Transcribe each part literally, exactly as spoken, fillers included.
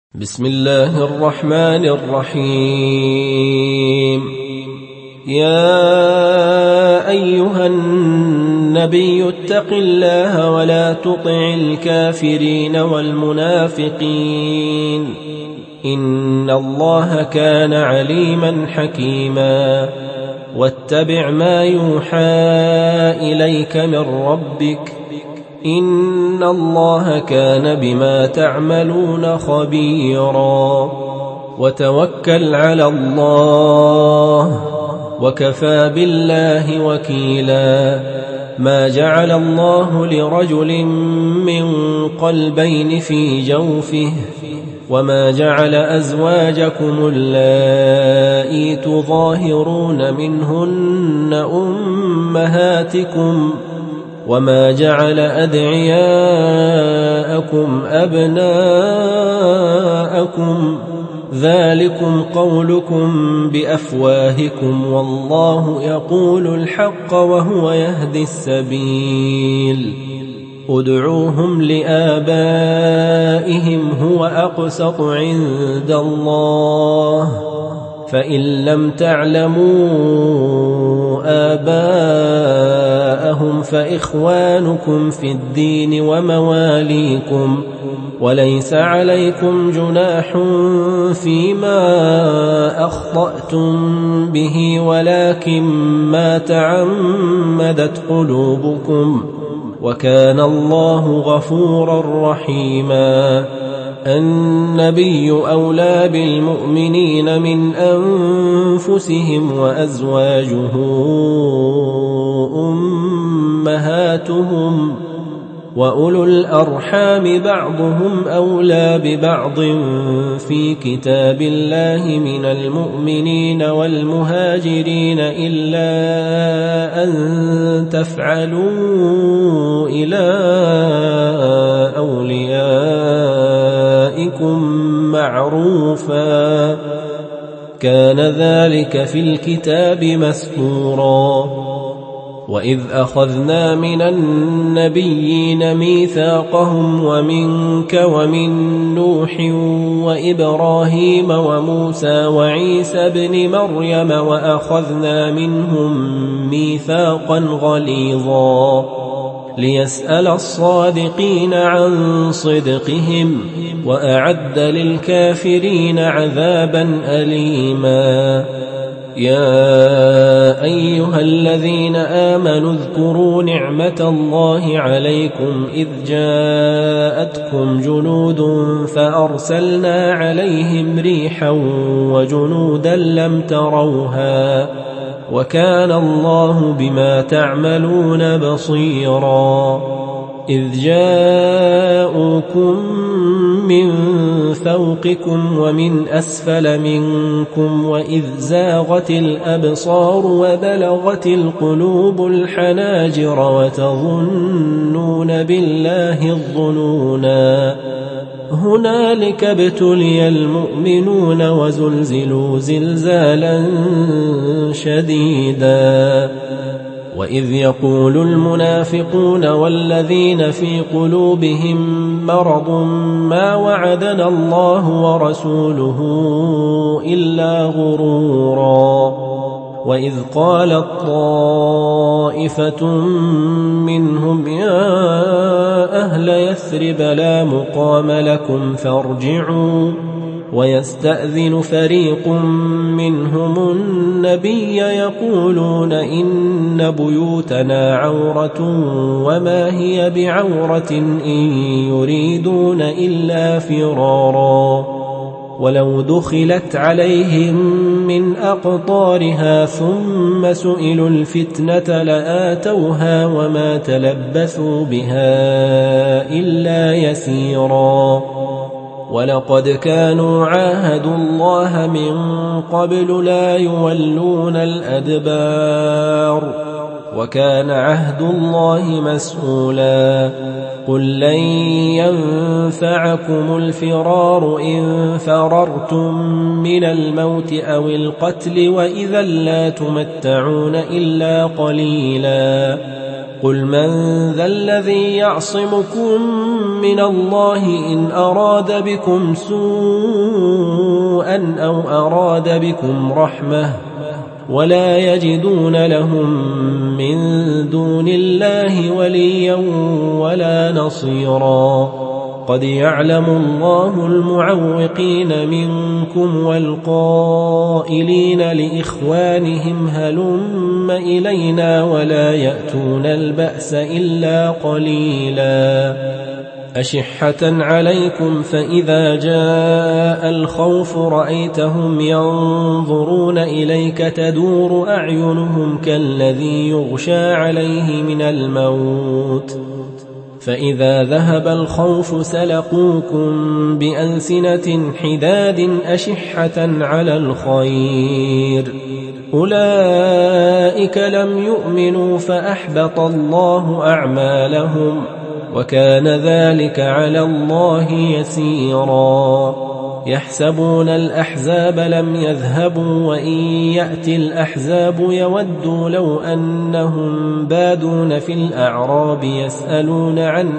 بسم الله الرحمن الرحيم. يا أيها النبي اتق الله ولا تطع الكافرين والمنافقين إن الله كان عليما حكيما. واتبع ما يوحى إليك من ربك إن الله كان بما تعملون خبيرا. وتوكل على الله وكفى بالله وكيلا. ما جعل الله لرجل من قلبين في جوفه وما جعل أزواجكم اللائي تظاهرون منهن أمهاتكم وما جعل أدعياءكم أبناءكم ذلكم قولكم بأفواهكم والله يقول الحق وهو يهدي السبيل. ادعوهم لآبائهم هو أقسط عند الله فإن لم تعلموا آباءهم فإخوانكم في الدين ومواليكم وليس عليكم جناح فيما أخطأتم به ولكن ما تعمدت قلوبكم وكان الله غفورا رحيما. النبي أولى بالمؤمنين من أنفسهم وأزواجه أمهاتهم وأولو الأرحام بعضهم أولى ببعض في كتاب الله من المؤمنين والمهاجرين إلا أن تفعلوا إلى أوليائكم معروفا كان ذلك في الكتاب مسطورا. وإذ أخذنا من النبيين ميثاقهم ومنك ومن نوح وإبراهيم وموسى وعيسى بن مريم وأخذنا منهم ميثاقا غليظا ليسأل الصادقين عن صدقهم وأعد للكافرين عذابا أليما. يا أيها الذين آمنوا اذكروا نعمة الله عليكم إذ جاءتكم جنود فأرسلنا عليهم ريحا وجنودا لم تروها وكان الله بما تعملون بصيرا. إذ جاءوكم من فوقكم ومن أسفل منكم وإذ زاغت الأبصار وبلغت القلوب الحناجر وتظنون بالله الظنونا هنالك ابتلي المؤمنون وزلزلوا زلزالا شديدا. وإذ يقول المنافقون والذين في قلوبهم مرض ما وعدنا الله ورسوله إلا غرورا. وإذ قالت طائفة منهم يا أهل يثرب لا مقام لكم فارجعوا ويستأذن فريق منهم النبي يقولون إن بيوتنا عورة وما هي بعورة إن يريدون إلا فرارا ولو دخلت عليهم من أقطارها ثم سئلوا الفتنة لآتوها وما تلبثوا بها إلا يسيرا. ولقد كانوا عاهدوا الله من قبل لا يولون الأدبار وكان عهد الله مسؤولا. قل لن ينفعكم الفرار إن فررتم من الموت أو القتل وإذا لا تمتعون إلا قليلا. قل من ذا الذي يعصمكم من الله إن أراد بكم سوءا أو أراد بكم رحمة ولا يجدون لهم من دون الله وليا ولا نصيرا قد يعلم الله المعوقين منكم والقائلين لإخوانهم هلم إلينا ولا يأتون البأس إلا قليلا أشحة عليكم فإذا جاء الخوف رأيتهم ينظرون إليك تدور أعينهم كالذي يغشى عليه من الموت فإذا ذهب الخوف سلقوكم بألسنة حداد أشحة على الخير أولئك لم يؤمنوا فأحبط الله أعمالهم وكان ذلك على الله يسيرا يحسبون الأحزاب لم يذهبوا وإن يأتي الأحزاب يودوا لو أنهم بادون في الأعراب يسألون عن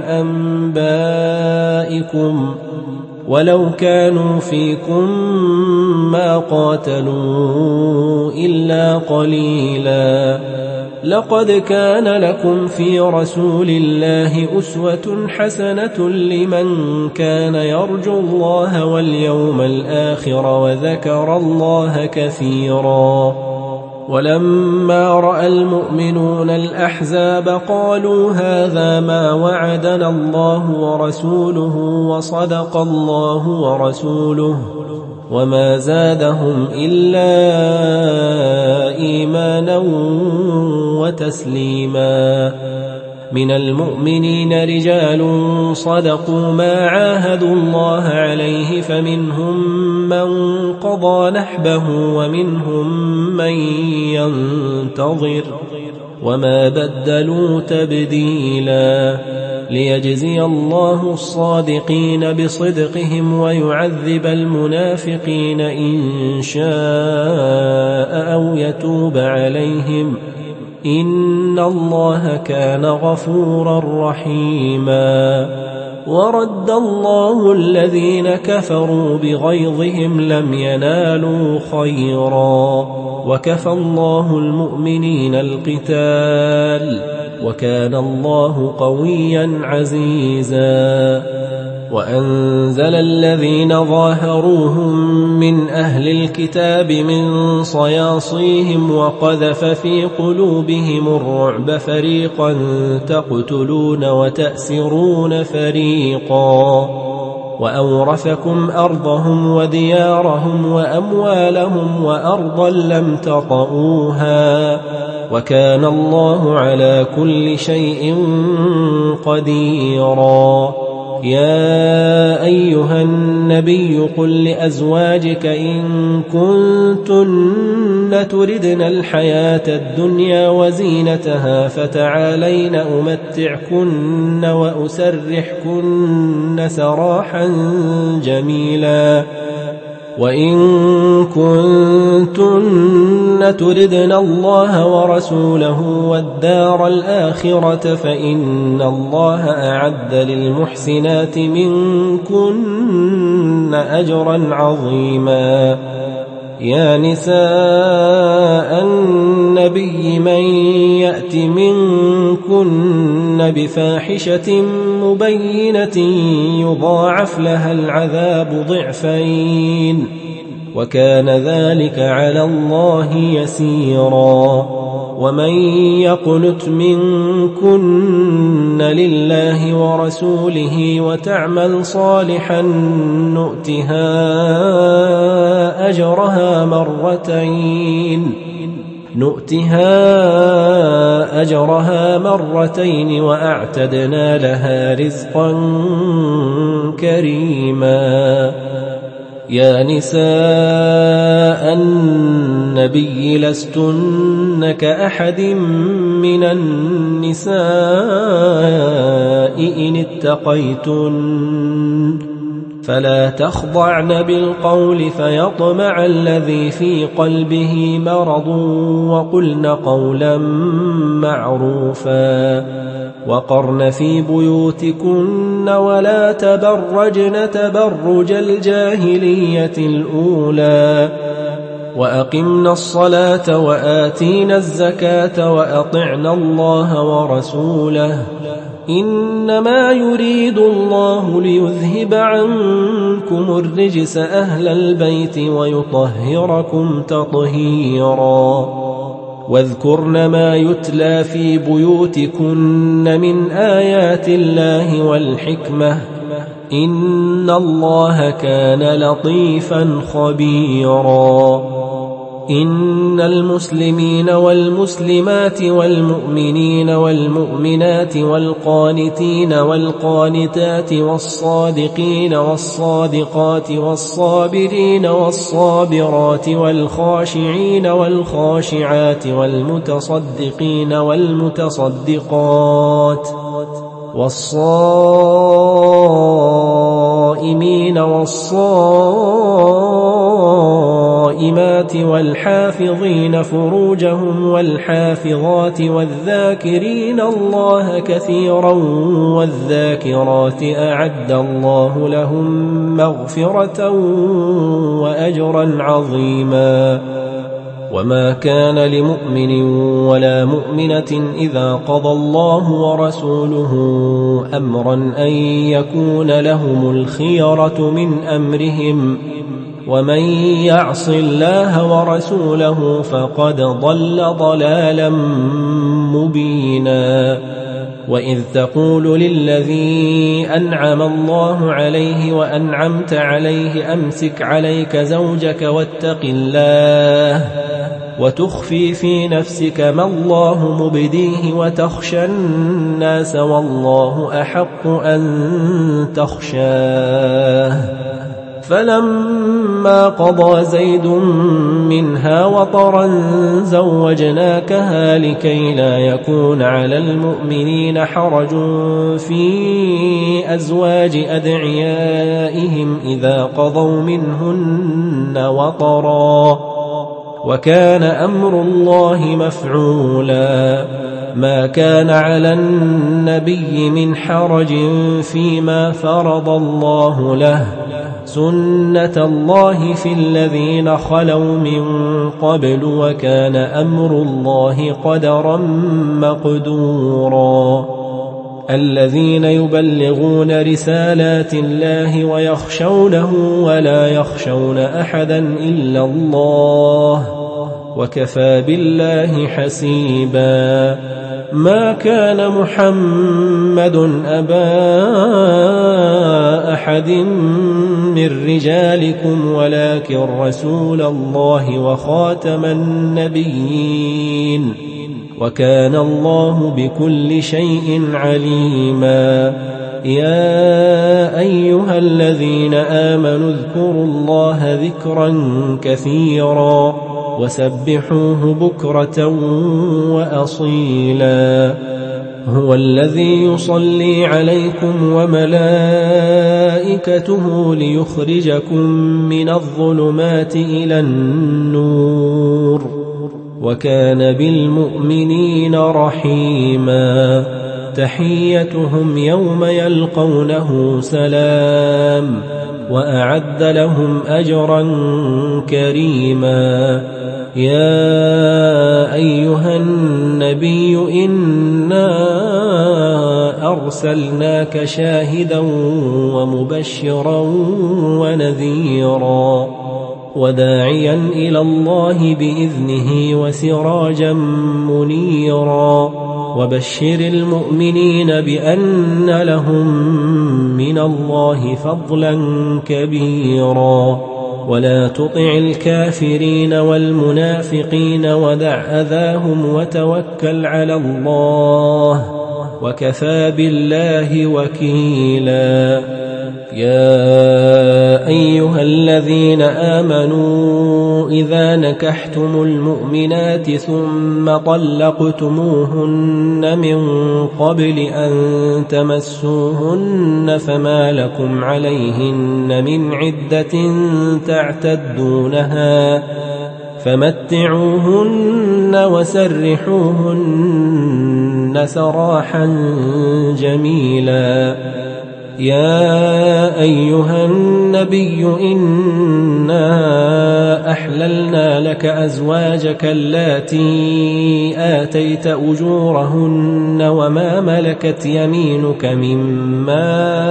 أنبائكم ولو كانوا فيكم ما قاتلوا إلا قليلا لقد كان لكم في رسول الله أسوة حسنة لمن كان يرجو الله واليوم الآخر وذكر الله كثيرا ولما رأى المؤمنون الأحزاب قالوا هذا ما وعدنا الله ورسوله وصدق الله ورسوله وما زادهم إلا إيمانا وتسليما من المؤمنين رجال صدقوا ما عاهدوا الله عليه فمنهم من قضى نحبه ومنهم من ينتظر وما بدلوا تبديلا ليجزي الله الصادقين بصدقهم ويعذب المنافقين إن شاء أو يتوب عليهم إن الله كان غفورا رحيما ورد الله الذين كفروا بغيظهم لم ينالوا خيرا وكفى الله المؤمنين القتال وكان الله قويا عزيزا وأنزل الذين ظاهروهم من أهل الكتاب من صياصيهم وقذف في قلوبهم الرعب فريقا تقتلون وتأسرون فريقا وأورثكم أرضهم وديارهم وأموالهم وأرضا لم تطئوها وكان الله على كل شيء قديرا يا أيها النبي قل لأزواجك إن كنتن تردن الحياة الدنيا وزينتها فتعالين أمتعكن وأسرحكن سراحا جميلا وإن كنتن تردن الله ورسوله والدار الآخرة فإن الله أعد للمحسنات منكن أجرا عظيما يا نساء النبي من يأت منكن بفاحشة مبينة يضاعف لها العذاب ضعفين وكان ذلك على الله يسيرا ومن يقنت منكن لله ورسوله وتعمل صالحا نؤتها أجرها مرتين نؤتها أجرها مرتين وأعتدنا لها رزقا كريما يا نساء النبي لستن كأحد من النساء إن اتقيتن فلا تخضعن بالقول فيطمع الذي في قلبه مرض وقلن قولا معروفا وقرن في بيوتكن ولا تبرجن تبرج الجاهلية الأولى وأقمنا الصلاة وآتينا الزكاة وأطعنا الله ورسوله إنما يريد الله ليذهب عنكم الرجس أهل البيت ويطهركم تطهيرا واذكرن ما يتلى في بيوتكن من آيات الله والحكمة إن الله كان لطيفا خبيرا إن المسلمين والمسلمات والمؤمنين والمؤمنات والقانتين والقانتات والصادقين والصادقات والصابرين والصابرات والخاشعين والخاشعات والمتصدقين والمتصدقات والصائمين والصائمات والحافظين فروجهم والحافظات والذاكرين الله كثيرا والذاكرات أعد الله لهم مغفرة وأجرا عظيما وما كان لمؤمن ولا مؤمنة إذا قضى الله ورسوله أمرا أن يكون لهم الخيرة من أمرهم ومن يعص الله ورسوله فقد ضل ضلالا مبينا وإذ تقول للذي أنعم الله عليه وأنعمت عليه أمسك عليك زوجك واتق الله وتخفي في نفسك ما الله مبديه وتخشى الناس والله أحق أن تخشاه فلما قضى زيد منها وطرا زوجناكها لكي لا يكون على المؤمنين حرج في أزواج أدعيائهم إذا قضوا منهن وطرا وكان أمر الله مفعولا ما كان على النبي من حرج فيما فرض الله له سنة الله في الذين خلوا من قبل وكان أمر الله قدرا مقدورا الذين يبلغون رسالات الله ويخشونه ولا يخشون أحدا إلا الله وكفى بالله حسيبا ما كان محمد أبا أحد من رجالكم ولكن رسول الله وخاتم النبيين وكان الله بكل شيء عليما يا أيها الذين آمنوا اذكروا الله ذكرا كثيرا وسبحوه بكرة وأصيلا هو الذي يصلي عليكم وملائكته ليخرجكم من الظلمات إلى النور وكان بالمؤمنين رحيما تحيتهم يوم يلقونه سلام وأعد لهم أجرا كريما يا أيها النبي إنا أرسلناك شاهدا ومبشرا ونذيرا وداعيا إلى الله بإذنه وسراجا منيرا وبشر المؤمنين بأن لهم من الله فضلا كبيرا ولا تطع الكافرين والمنافقين ودع أذاهم وتوكل على الله وكفى بالله وكيلا يا أيها الذين آمنوا إذا نكحتم المؤمنات ثم طلقتموهن من قبل أن تمسوهن فما لكم عليهن من عدة تعتدونها فمتعوهن وسرحوهن سراحا جميلا. يا أيها النبي إنا أحللنا لك أزواجك اللاتي آتيت أجورهن وما ملكت يمينك مما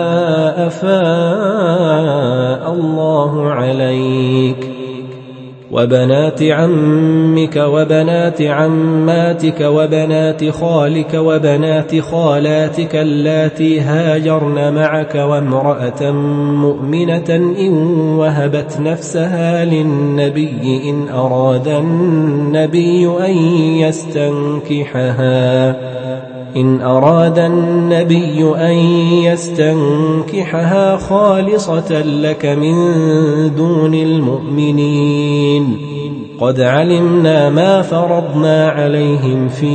أفاء الله عليك وبنات عمك وبنات عماتك وبنات خالك وبنات خالاتك اللاتي هاجرن معك وامرأة مؤمنة إن وهبت نفسها للنبي إن أراد النبي أن يستنكحها إن أراد النبي أن يستنكحها خالصة لك من دون المؤمنين قد علمنا ما فرضنا عليهم في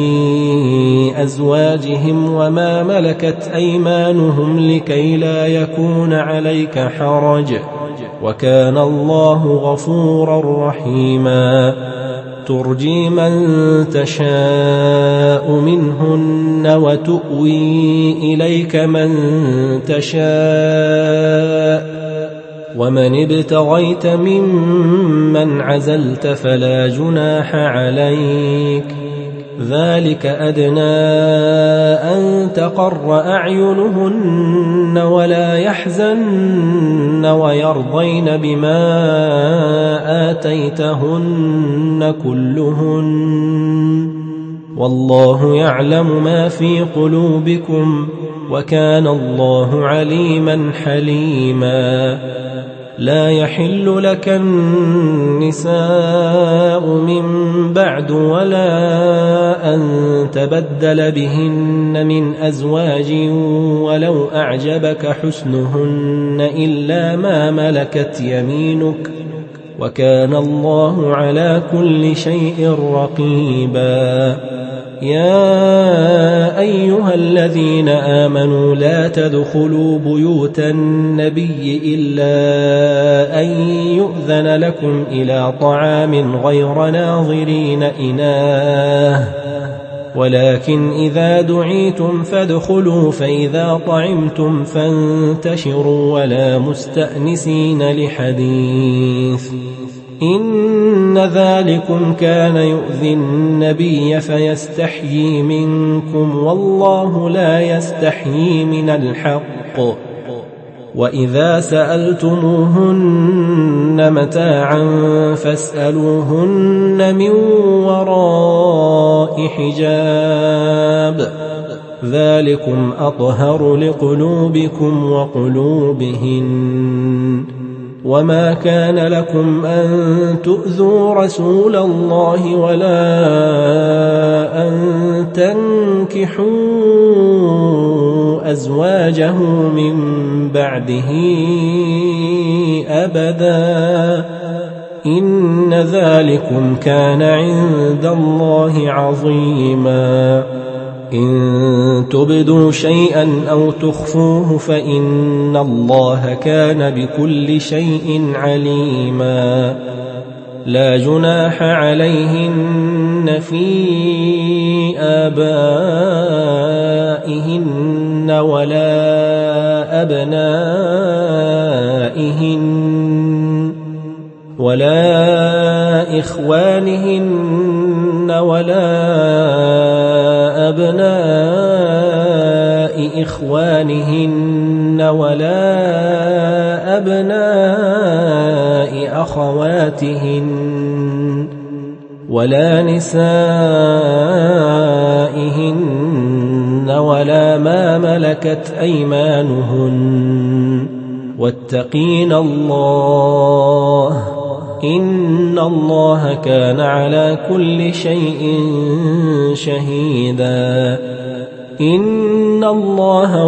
أزواجهم وما ملكت أيمانهم لكي لا يكون عليك حرج وكان الله غفورا رحيما. ترجي من تشاء منهن وتؤوي إليك من تشاء ومن ابتغيت ممن عزلت فلا جناح عليك ذلك أدنى أن تقر أعينهن ولا يحزن ويرضين بما آتيتهن كلهن والله يعلم ما في قلوبكم وكان الله عليما حليما. لا يحل لك النساء من بعد ولا أن تبدل بهن من أزواج ولو أعجبك حسنهن إلا ما ملكت يمينك وكان الله على كل شيء رقيبا. يا أيها الذين آمنوا لا تدخلوا بيوت النبي إلا أن يؤذن لكم إلى طعام غير ناظرين إناه ولكن إذا دعيتم فادخلوا فإذا طعمتم فانتشروا ولا مستأنسين لحديث إن ذلكم كان يؤذي النبي فيستحيي منكم والله لا يستحيي من الحق. وإذا سألتموهن متاعا فاسألوهن من وراء حجاب ذلكم أطهر لقلوبكم وقلوبهن. وما كان لكم أن تؤذوا رسول الله ولا أن تنكحوا أزواجه من بعده أبدا إن ذلكم كان عند الله عظيما. إن تبدوا شيئا أو تخفوه فإن الله كان بكل شيء عليما. لا جناح عليهن في آبائهن ولا أبنائهن ولا إخوانهن ولا أبناء إخوانهن ولا أبناء أخواتهن ولا نسائهن ولا ما ملكت أيمانهن واتقين الله إن الله كان على كل شيء شهيدا. إن الله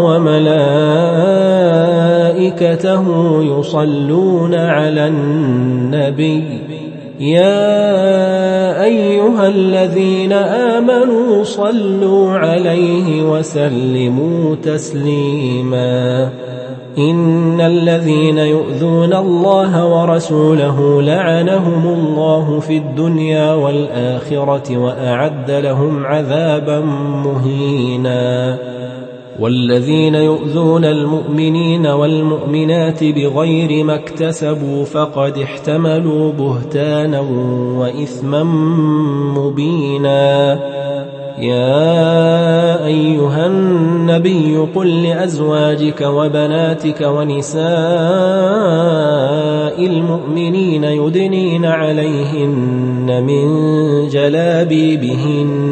وملائكته يصلون على النبي يا أيها الذين آمنوا صلوا عليه وسلموا تسليما إن الذين يؤذون الله ورسوله لعنهم الله في الدنيا والآخرة وأعد لهم عذابا مهينا والذين يؤذون المؤمنين والمؤمنات بغير ما اكتسبوا فقد احتملوا بهتانا وإثما مبينا يا أيها النبي قل لأزواجك وبناتك ونساء المؤمنين يدنين عليهن من جلابيبهن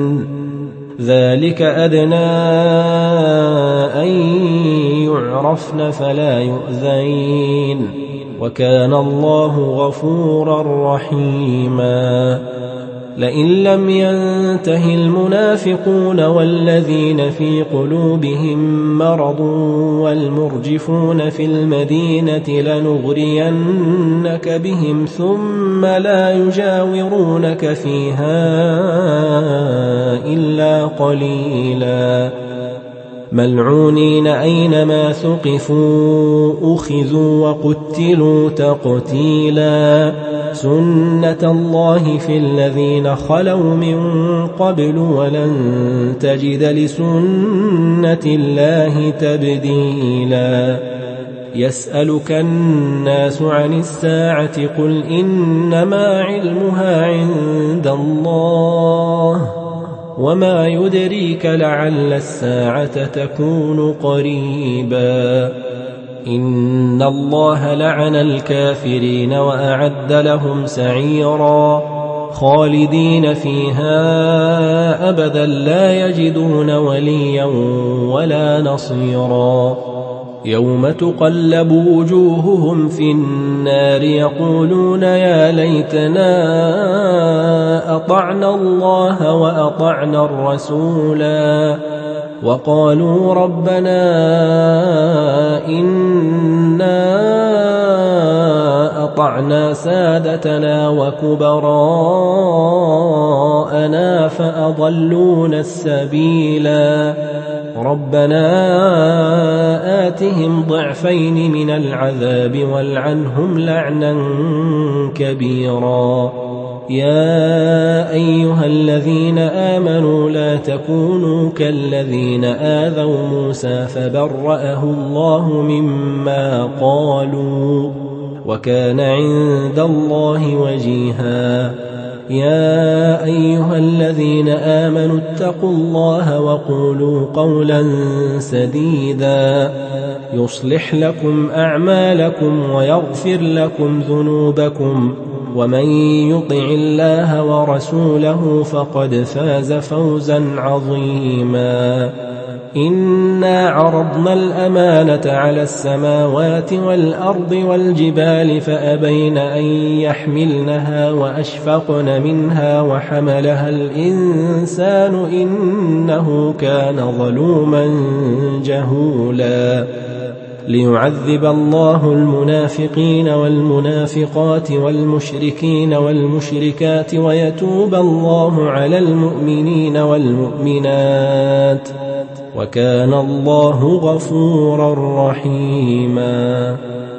ذلك أدنى أن يعرفن فلا يؤذين وكان الله غفورا رحيما لئن لم ينته المنافقون والذين في قلوبهم مرض والمرجفون في المدينة لنغرينك بهم ثم لا يجاورونك فيها إلا قليلا ملعونين أينما ثقفوا أخذوا وقتلوا تقتيلا سنة الله في الذين خلوا من قبل ولن تجد لسنة الله تبديلا يسألك الناس عن الساعة قل إنما علمها عند الله وما يدريك لعل الساعة تكون قريبا إن الله لعن الكافرين وأعد لهم سعيرا خالدين فيها أبدا لا يجدون وليا ولا نصيرا يوم تقلب وجوههم في النار يقولون يا ليتنا أطعنا الله وأطعنا الرسولا وقالوا ربنا إنا أطعنا سادتنا وكبراءنا فأضلونا السبيلا ربنا آتهم ضعفين من العذاب والعنهم لعنا كبيرا يا أيها الذين آمنوا لا تكونوا كالذين آذوا موسى فبرأه الله مما قالوا وكان عند الله وجيها يا أيها الذين آمنوا اتقوا الله وقولوا قولا سديدا يصلح لكم أعمالكم ويغفر لكم ذنوبكم ومن يطع الله ورسوله فقد فاز فوزا عظيما إنا عرضنا الأمانة على السماوات والأرض والجبال فأبين أن يحملنها وأشفقن منها وحملها الإنسان إنه كان ظلوما جهولا ليعذب الله المنافقين والمنافقات والمشركين والمشركات ويتوب الله على المؤمنين والمؤمنات وكان الله غفورا رحيما